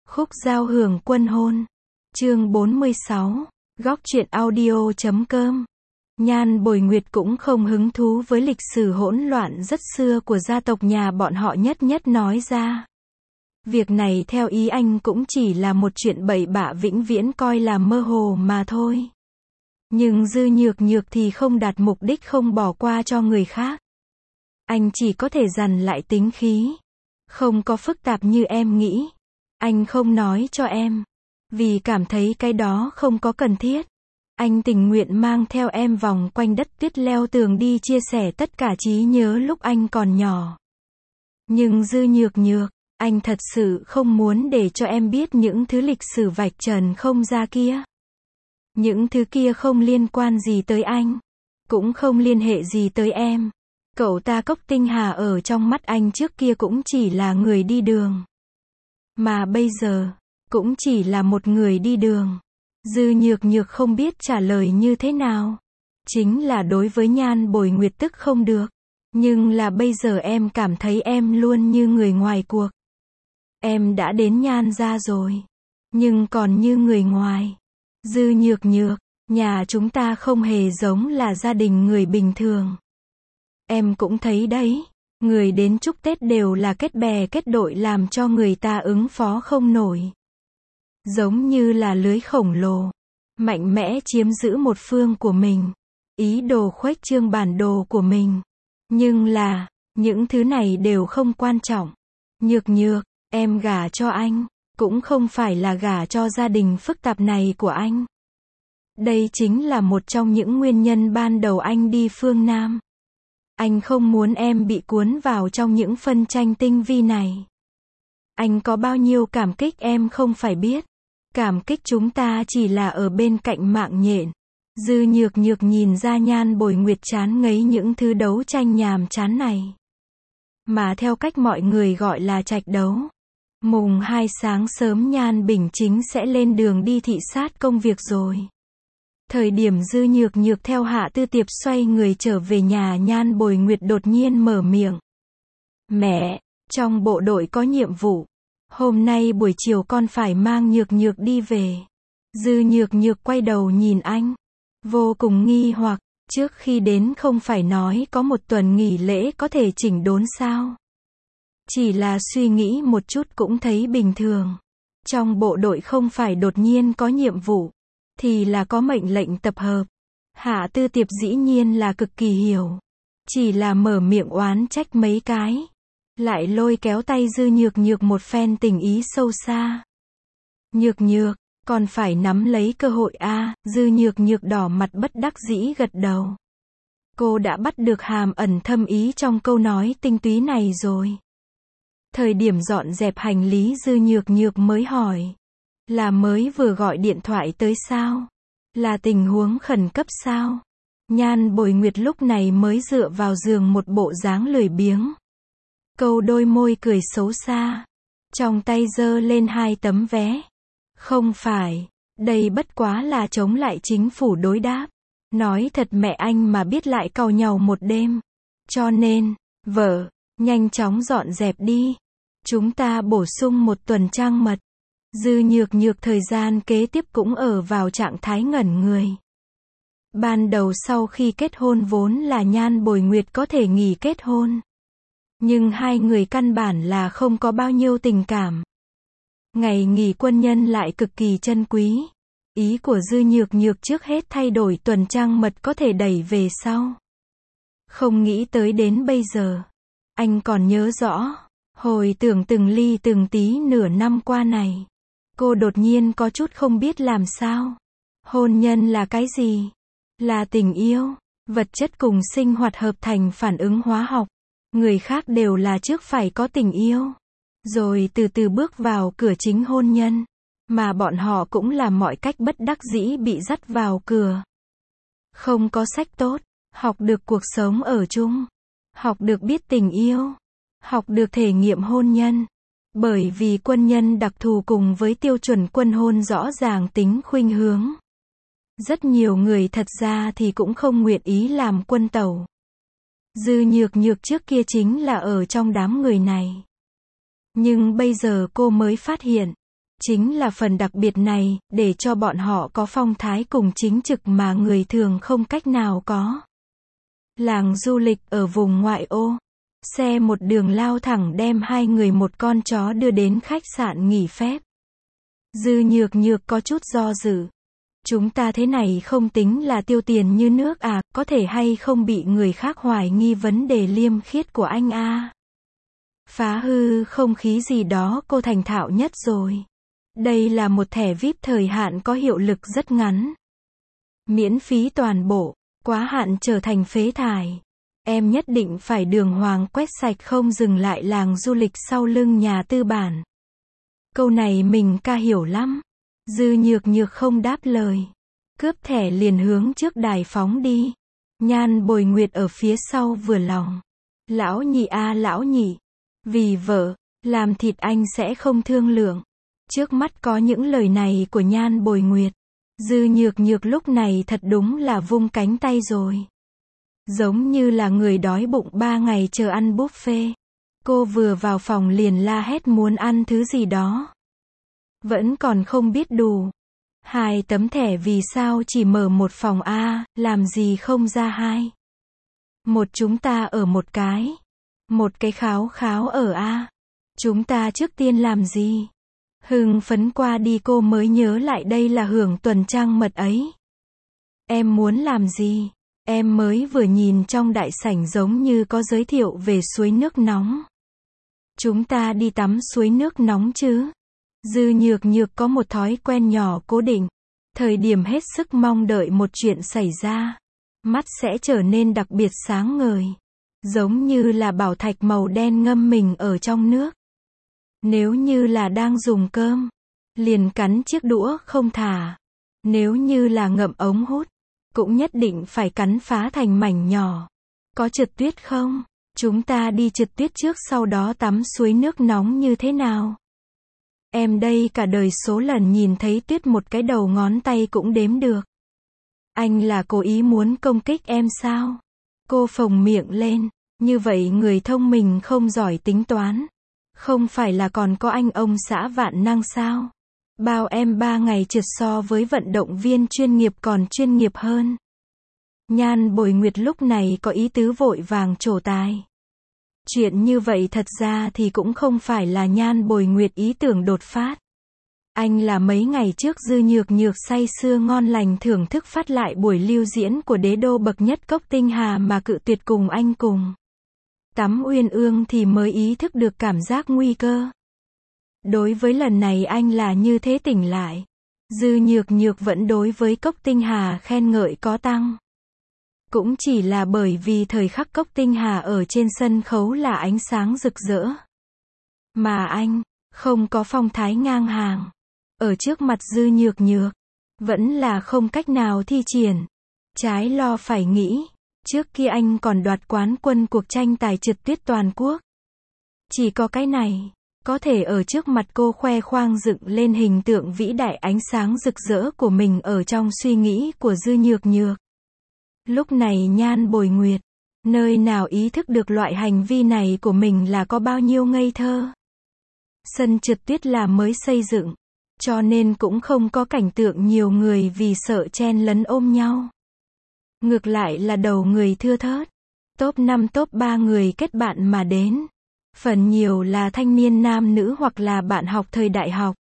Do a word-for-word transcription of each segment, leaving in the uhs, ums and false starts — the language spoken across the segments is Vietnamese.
Khúc giao hưởng quân hôn. Chương bốn mươi sáu. Góc truyện audio chấm com. Nhan Bồi Nguyệt cũng không hứng thú với lịch sử hỗn loạn rất xưa của gia tộc nhà bọn họ nhất nhất nói ra. Việc này theo ý anh cũng chỉ là một chuyện bậy bạ vĩnh viễn coi là mơ hồ mà thôi. Nhưng Dư Nhược Nhược thì không đạt mục đích không bỏ qua cho người khác. Anh chỉ có thể dằn lại tính khí. Không có phức tạp như em nghĩ. Anh không nói cho em. Vì cảm thấy cái đó không có cần thiết. Anh tình nguyện mang theo em vòng quanh đất tuyết leo tường đi chia sẻ tất cả trí nhớ lúc anh còn nhỏ. Nhưng Dư Nhược Nhược, anh thật sự không muốn để cho em biết những thứ lịch sử vạch trần không ra kia. Những thứ kia không liên quan gì tới anh. Cũng không liên hệ gì tới em. Cậu ta Cốc Tinh Hà ở trong mắt anh trước kia cũng chỉ là người đi đường. Mà bây giờ, cũng chỉ là một người đi đường. Dư Nhược Nhược không biết trả lời như thế nào. Chính là đối với Nhan Bồi Nguyệt tức không được. Nhưng là bây giờ em cảm thấy em luôn như người ngoài cuộc. Em đã đến Nhan gia rồi. Nhưng còn như người ngoài. Dư Nhược Nhược, nhà chúng ta không hề giống là gia đình người bình thường. Em cũng thấy đấy. Người đến chúc Tết đều là kết bè kết đội làm cho người ta ứng phó không nổi. Giống như là lưới khổng lồ. Mạnh mẽ chiếm giữ một phương của mình. Ý đồ khuếch trương bản đồ của mình. Nhưng là, những thứ này đều không quan trọng. Nhược Nhược, em gả cho anh, cũng không phải là gả cho gia đình phức tạp này của anh. Đây chính là một trong những nguyên nhân ban đầu anh đi phương Nam. Anh không muốn em bị cuốn vào trong những phân tranh tinh vi này. Anh có bao nhiêu cảm kích em không phải biết. Cảm kích chúng ta chỉ là ở bên cạnh mạng nhện. Dư Nhược Nhược nhìn ra Nhan Bồi Nguyệt chán ngấy những thứ đấu tranh nhàm chán này. Mà theo cách mọi người gọi là trạch đấu. Mùng hai sáng sớm Nhan Bình Chính sẽ lên đường đi thị sát công việc rồi. Thời điểm Dư Nhược Nhược theo Hạ Tư Tiệp xoay người trở về nhà, Nhan Bồi Nguyệt đột nhiên mở miệng. Mẹ, trong bộ đội có nhiệm vụ. Hôm nay buổi chiều con phải mang Nhược Nhược đi về. Dư Nhược Nhược quay đầu nhìn anh. Vô cùng nghi hoặc, trước khi đến không phải nói có một tuần nghỉ lễ có thể chỉnh đốn sao? Chỉ là suy nghĩ một chút cũng thấy bình thường. Trong bộ đội không phải đột nhiên có nhiệm vụ. Thì là có mệnh lệnh tập hợp. Hạ Tư Tiệp dĩ nhiên là cực kỳ hiểu. Chỉ là mở miệng oán trách mấy cái. Lại lôi kéo tay Dư Nhược Nhược một phen tình ý sâu xa. Nhược Nhược, còn phải nắm lấy cơ hội a. À, Dư Nhược Nhược đỏ mặt bất đắc dĩ gật đầu. Cô đã bắt được hàm ẩn thâm ý trong câu nói tinh túy này rồi. Thời điểm dọn dẹp hành lý Dư Nhược Nhược mới hỏi. Là mới vừa gọi điện thoại tới sao? Là tình huống khẩn cấp sao? Nhan Bồi Nguyệt lúc này mới dựa vào giường một bộ dáng lười biếng. Câu đôi môi cười xấu xa. Trong tay giơ lên hai tấm vé. Không phải, đây bất quá là chống lại chính phủ đối đáp. Nói thật mẹ anh mà biết lại càu nhàu một đêm. Cho nên, vợ, nhanh chóng dọn dẹp đi. Chúng ta bổ sung một tuần trăng mật. Dư Nhược Nhược thời gian kế tiếp cũng ở vào trạng thái ngẩn người. Ban đầu sau khi kết hôn vốn là Nhan Bồi Nguyệt có thể nghỉ kết hôn. Nhưng hai người căn bản là không có bao nhiêu tình cảm. Ngày nghỉ quân nhân lại cực kỳ trân quý. Ý của Dư Nhược Nhược trước hết thay đổi tuần trăng mật có thể đẩy về sau. Không nghĩ tới đến bây giờ. Anh còn nhớ rõ. Hồi tưởng từng ly từng tí nửa năm qua này. Cô đột nhiên có chút không biết làm sao. Hôn nhân là cái gì? Là tình yêu, vật chất cùng sinh hoạt hợp thành phản ứng hóa học. Người khác đều là trước phải có tình yêu. Rồi từ từ bước vào cửa chính hôn nhân. Mà bọn họ cũng là mọi cách bất đắc dĩ bị dắt vào cửa. Không có sách tốt. Học được cuộc sống ở chung. Học được biết tình yêu. Học được thể nghiệm hôn nhân. Bởi vì quân nhân đặc thù cùng với tiêu chuẩn quân hôn rõ ràng tính khuynh hướng. Rất nhiều người thật ra thì cũng không nguyện ý làm quân tẩu. Dư Nhược Nhược trước kia chính là ở trong đám người này. Nhưng bây giờ cô mới phát hiện, Chính là phần đặc biệt này, để cho bọn họ có phong thái cùng chính trực mà người thường không cách nào có. Làng du lịch ở vùng ngoại ô. Xe một đường lao thẳng đem hai người một con chó đưa đến khách sạn nghỉ phép. Dư Nhược Nhược có chút do dự. Chúng ta thế này không tính là tiêu tiền như nước à, có thể hay không bị người khác hoài nghi vấn đề liêm khiết của anh a? À? Phá hư không khí gì đó cô thành thạo nhất rồi. Đây là một thẻ vi ai pi thời hạn có hiệu lực rất ngắn. Miễn phí toàn bộ, quá hạn trở thành phế thải. Em nhất định phải đường hoàng quét sạch không dừng lại làng du lịch sau lưng nhà tư bản. Câu này mình ca hiểu lắm. Dư Nhược Nhược không đáp lời. Cướp thẻ liền hướng trước đài phóng đi. Nhan Bồi Nguyệt ở phía sau vừa lòng. Lão nhị a lão nhị. Vì vợ, làm thịt anh sẽ không thương lượng. Trước mắt có những lời này của Nhan Bồi Nguyệt. Dư Nhược Nhược lúc này thật đúng là vung cánh tay rồi. Giống như là người đói bụng ba ngày chờ ăn buffet. Cô vừa vào phòng liền la hét muốn ăn thứ gì đó. Vẫn còn không biết đủ. Hai tấm thẻ vì sao chỉ mở một phòng A, làm gì không ra hai. Một chúng ta ở một cái. Một cái kháo kháo ở A. Chúng ta trước tiên làm gì? Hưng phấn qua đi cô mới nhớ lại đây là hưởng tuần trăng mật ấy. Em muốn làm gì? Em mới vừa nhìn trong đại sảnh giống như có giới thiệu về suối nước nóng. Chúng ta đi tắm suối nước nóng chứ? Dư Nhược Nhược có một thói quen nhỏ cố định. Thời điểm hết sức mong đợi một chuyện xảy ra. Mắt sẽ trở nên đặc biệt sáng ngời. Giống như là bảo thạch màu đen ngâm mình ở trong nước. Nếu như là đang dùng cơm, liền cắn chiếc đũa không thả. Nếu như là ngậm ống hút, cũng nhất định phải cắn phá thành mảnh nhỏ. Có trượt tuyết không? Chúng ta đi trượt tuyết trước sau đó tắm suối nước nóng như thế nào? Em đây cả đời số lần nhìn thấy tuyết một cái đầu ngón tay cũng đếm được. Anh là cố ý muốn công kích em sao? Cô phồng miệng lên. Như vậy người thông minh không giỏi tính toán. Không phải là còn có anh ông xã vạn năng sao? Bao em ba ngày trượt so với vận động viên chuyên nghiệp còn chuyên nghiệp hơn. Nhan Bồi Nguyệt lúc này có ý tứ vội vàng trổ tài. Chuyện như vậy thật ra thì cũng không phải là Nhan Bồi Nguyệt ý tưởng đột phát. Anh là mấy ngày trước Dư Nhược Nhược say sưa ngon lành thưởng thức phát lại buổi lưu diễn của đế đô bậc nhất Cốc Tinh Hà mà cự tuyệt cùng anh cùng tắm uyên ương thì mới ý thức được cảm giác nguy cơ. Đối với lần này anh là như thế tỉnh lại. Dư Nhược Nhược vẫn đối với Cốc Tinh Hà khen ngợi có tăng. Cũng chỉ là bởi vì thời khắc Cốc Tinh Hà ở trên sân khấu là ánh sáng rực rỡ. Mà anh, không có phong thái ngang hàng. Ở trước mặt Dư Nhược Nhược, vẫn là không cách nào thi triển. Trái lo phải nghĩ, trước kia anh còn đoạt quán quân cuộc tranh tài trượt tuyết toàn quốc. Chỉ có cái này, có thể ở trước mặt cô khoe khoang dựng lên hình tượng vĩ đại ánh sáng rực rỡ của mình ở trong suy nghĩ của Dư Nhược Nhược. Lúc này Nhan Bồi Nguyệt, nơi nào ý thức được loại hành vi này của mình là có bao nhiêu ngây thơ. Sân trượt tuyết là mới xây dựng, cho nên cũng không có cảnh tượng nhiều người vì sợ chen lấn ôm nhau. Ngược lại là đầu người thưa thớt. Top năm top ba người kết bạn mà đến. Phần nhiều là thanh niên nam nữ hoặc là bạn học thời đại học.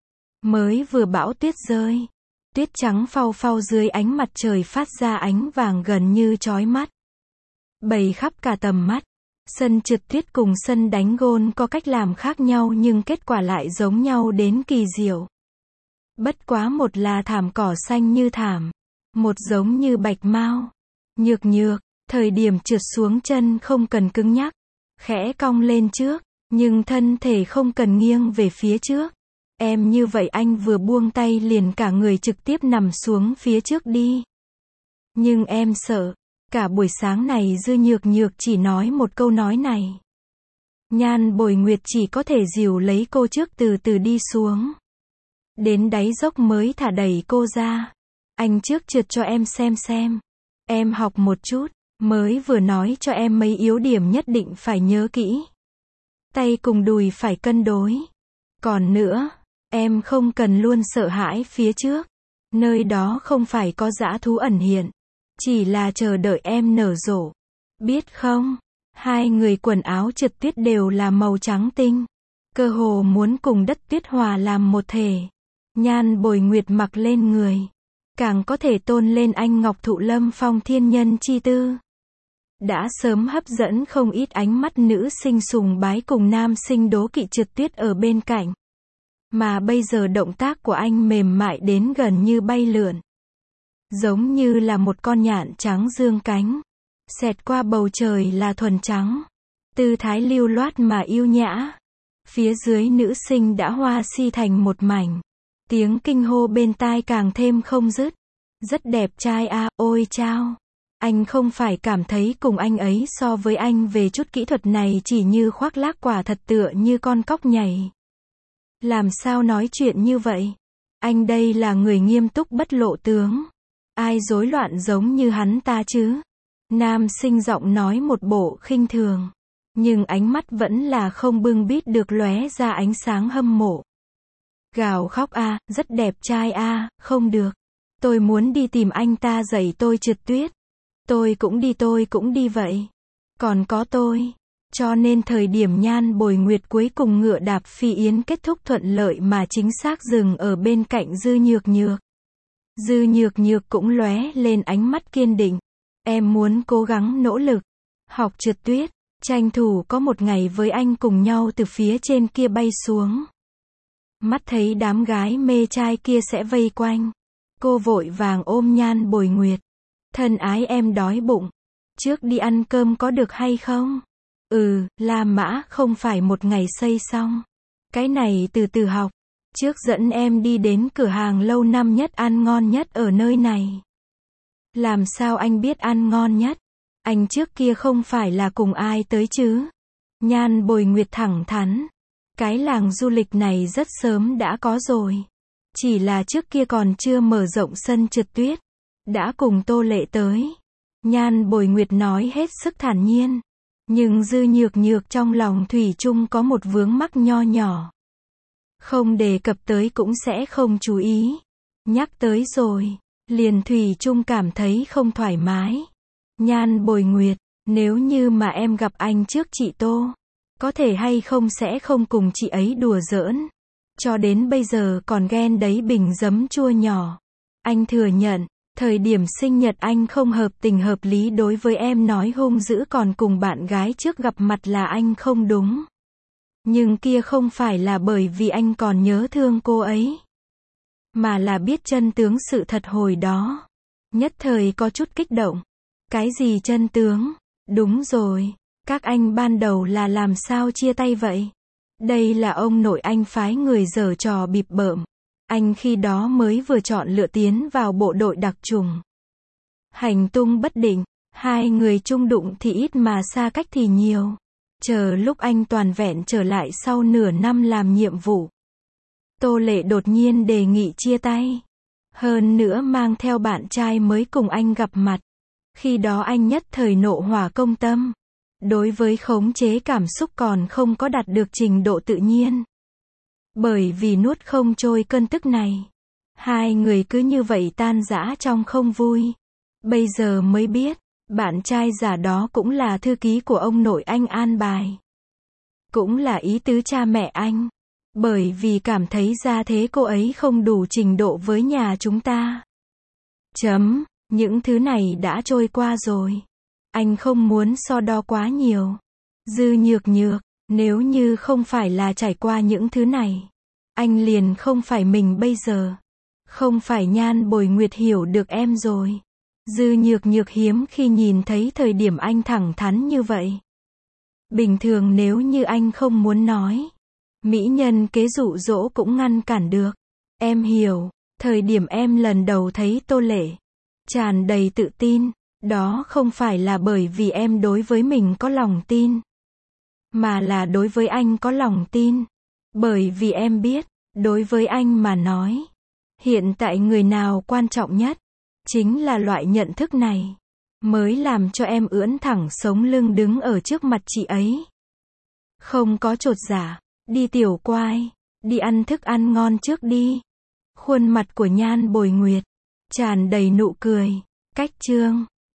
Mới vừa bão tuyết rơi. Tuyết trắng phau phau dưới ánh mặt trời phát ra ánh vàng gần như chói mắt. Bày khắp cả tầm mắt. Sân trượt tuyết cùng sân đánh gôn có cách làm khác nhau nhưng kết quả lại giống nhau đến kỳ diệu. Bất quá một là thảm cỏ xanh như thảm. Một giống như bạch mao. Nhược Nhược, thời điểm trượt xuống chân không cần cứng nhắc. Khẽ cong lên trước, nhưng thân thể không cần nghiêng về phía trước. Em như vậy anh vừa buông tay liền cả người trực tiếp nằm xuống phía trước đi. Nhưng em sợ. Cả buổi sáng này Dư Nhược Nhược chỉ nói một câu nói này. Nhan Bồi Nguyệt chỉ có thể dìu lấy cô trước từ từ đi xuống. Đến đáy dốc mới thả đẩy cô ra. Anh trước trượt cho em xem xem. Em học một chút, mới vừa nói cho em mấy yếu điểm nhất định phải nhớ kỹ. Tay cùng đùi phải cân đối. Còn nữa, Em không cần luôn sợ hãi phía trước. Nơi đó không phải có dã thú ẩn hiện. Chỉ là chờ đợi em nở rộ. Biết không? Hai người quần áo trượt tuyết đều là màu trắng tinh. Cơ hồ muốn cùng đất tuyết hòa làm một thể. Nhan Bồi Nguyệt mặc lên người. Càng có thể tôn lên anh ngọc thụ lâm phong thiên nhân chi tư. Đã sớm hấp dẫn không ít ánh mắt nữ sinh sùng bái cùng nam sinh đố kỵ trượt tuyết ở bên cạnh. Mà bây giờ động tác của anh mềm mại đến gần như bay lượn. Giống như là một con nhạn trắng dương cánh. Xẹt qua bầu trời là thuần trắng. Tư thái lưu loát mà yêu nhã. Phía dưới nữ sinh đã hoa si thành một mảnh. Tiếng kinh hô bên tai càng thêm không dứt. Rất đẹp trai à, ôi chao. Anh không phải cảm thấy cùng anh ấy so với anh về chút kỹ thuật này chỉ như khoác lác, quả thật tựa như con cóc nhảy. Làm sao nói chuyện như vậy? Anh đây là người nghiêm túc bất lộ tướng. Ai rối loạn giống như hắn ta chứ? Nam sinh giọng nói một bộ khinh thường. Nhưng ánh mắt vẫn là không bưng bít được lóe ra ánh sáng hâm mộ. Gào khóc a, à, rất đẹp trai a, à, không được. Tôi muốn đi tìm anh ta dạy tôi trượt tuyết. Tôi cũng đi tôi cũng đi vậy. Còn có tôi. Cho nên thời điểm Nhan Bồi Nguyệt cuối cùng ngựa đạp phi yến kết thúc thuận lợi mà chính xác dừng ở bên cạnh Dư Nhược Nhược. Dư Nhược Nhược cũng lóe lên ánh mắt kiên định. Em muốn cố gắng nỗ lực. Học trượt tuyết. Tranh thủ có một ngày với anh cùng nhau từ phía trên kia bay xuống. Mắt thấy đám gái mê trai kia sẽ vây quanh. Cô vội vàng ôm Nhan Bồi Nguyệt. Thân ái em đói bụng. Trước đi ăn cơm có được hay không? Ừ, La Mã không phải một ngày xây xong. Cái này từ từ học. Trước dẫn em đi đến cửa hàng lâu năm nhất ăn ngon nhất ở nơi này. Làm sao anh biết ăn ngon nhất? Anh trước kia không phải là cùng ai tới chứ? Nhan Bồi Nguyệt thẳng thắn. Cái làng du lịch này rất sớm đã có rồi. Chỉ là trước kia còn chưa mở rộng sân trượt tuyết. Đã cùng Tô Lệ tới. Nhan Bồi Nguyệt nói hết sức thản nhiên. Nhưng Dư Nhược Nhược trong lòng thủy chung có một vướng mắc nho nhỏ. Không đề cập tới cũng sẽ không chú ý. Nhắc tới rồi, liền thủy chung cảm thấy không thoải mái. Nhan Bồi Nguyệt, nếu như mà em gặp anh trước chị Tô, có thể hay không sẽ không cùng chị ấy đùa giỡn. Cho đến bây giờ còn ghen đấy bình giấm chua nhỏ. Anh thừa nhận, thời điểm sinh nhật anh không hợp tình hợp lý đối với em nói hung dữ còn cùng bạn gái trước gặp mặt là anh không đúng. Nhưng kia không phải là bởi vì anh còn nhớ thương cô ấy. Mà là biết chân tướng sự thật hồi đó. Nhất thời có chút kích động. Cái gì chân tướng? Đúng rồi. Các anh ban đầu là làm sao chia tay vậy? Đây là ông nội anh phái người giở trò bịp bợm. Anh khi đó mới vừa chọn lựa tiến vào bộ đội đặc chủng. Hành tung bất định, hai người chung đụng thì ít mà xa cách thì nhiều. Chờ lúc anh toàn vẹn trở lại sau nửa năm làm nhiệm vụ. Tô Lệ đột nhiên đề nghị chia tay. Hơn nữa mang theo bạn trai mới cùng anh gặp mặt. Khi đó anh nhất thời nộ hỏa công tâm. Đối với khống chế cảm xúc còn không có đạt được trình độ tự nhiên. Bởi vì nuốt không trôi cơn tức này. Hai người cứ như vậy tan rã trong không vui. Bây giờ mới biết, bạn trai giả đó cũng là thư ký của ông nội anh an bài. Cũng là ý tứ cha mẹ anh. Bởi vì cảm thấy ra thế cô ấy không đủ trình độ với nhà chúng ta. Chấm, những thứ này đã trôi qua rồi. Anh không muốn so đo quá nhiều. Dư Nhược Nhược, nếu như không phải là trải qua những thứ này, anh liền không phải mình bây giờ. Không phải Nhan Bồi Nguyệt hiểu được em rồi. Dư Nhược Nhược hiếm khi nhìn thấy thời điểm anh thẳng thắn như vậy. Bình thường nếu như anh không muốn nói, mỹ nhân kế dụ dỗ cũng ngăn cản được. Em hiểu, thời điểm em lần đầu thấy Tô Lệ, tràn đầy tự tin, đó không phải là bởi vì em đối với mình có lòng tin, mà là đối với anh có lòng tin. Bởi vì em biết, đối với anh mà nói, hiện tại người nào quan trọng nhất, chính là loại nhận thức này, mới làm cho em ưỡn thẳng sống lưng đứng ở trước mặt chị ấy. Không có chột dạ, đi tiểu quai, Đi ăn thức ăn ngon trước đi. Khuôn mặt của Nhan Bồi Nguyệt tràn đầy nụ cười. Cách chương